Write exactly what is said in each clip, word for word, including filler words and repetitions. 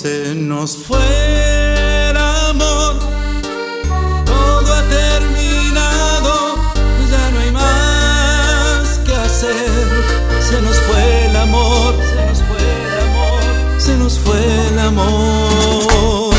Se nos fue el amor, todo ha terminado, ya no hay más que hacer. Se nos fue el amor, se nos fue el amor, se nos fue el amor.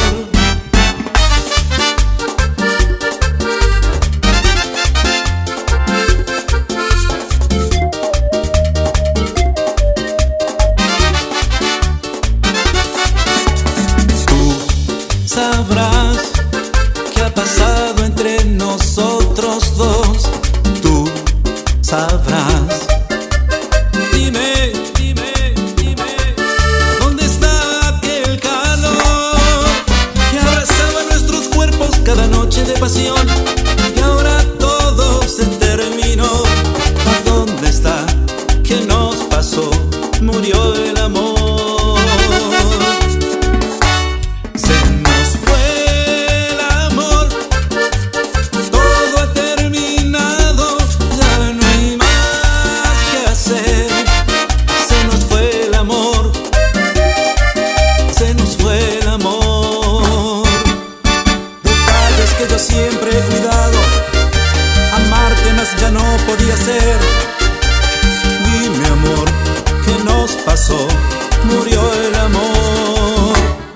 Sabrás qué ha pasado entre nosotros dos. Tú sabrás. Dime, dime, dime, ¿dónde está aquel calor que abrazaba nuestros cuerpos cada noche de pasión? Y ahora todo se terminó. ¿A dónde está? ¿Qué nos pasó? Murió el amor. Que yo siempre he cuidado, amarte más ya no podía ser. Dime amor, ¿qué nos pasó? Murió el amor.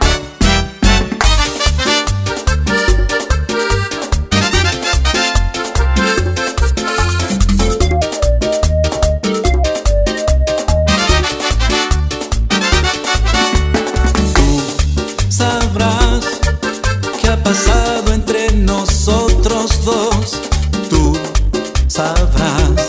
Tú sabrás qué ha pasado entre nosotros dos. Tú sabrás.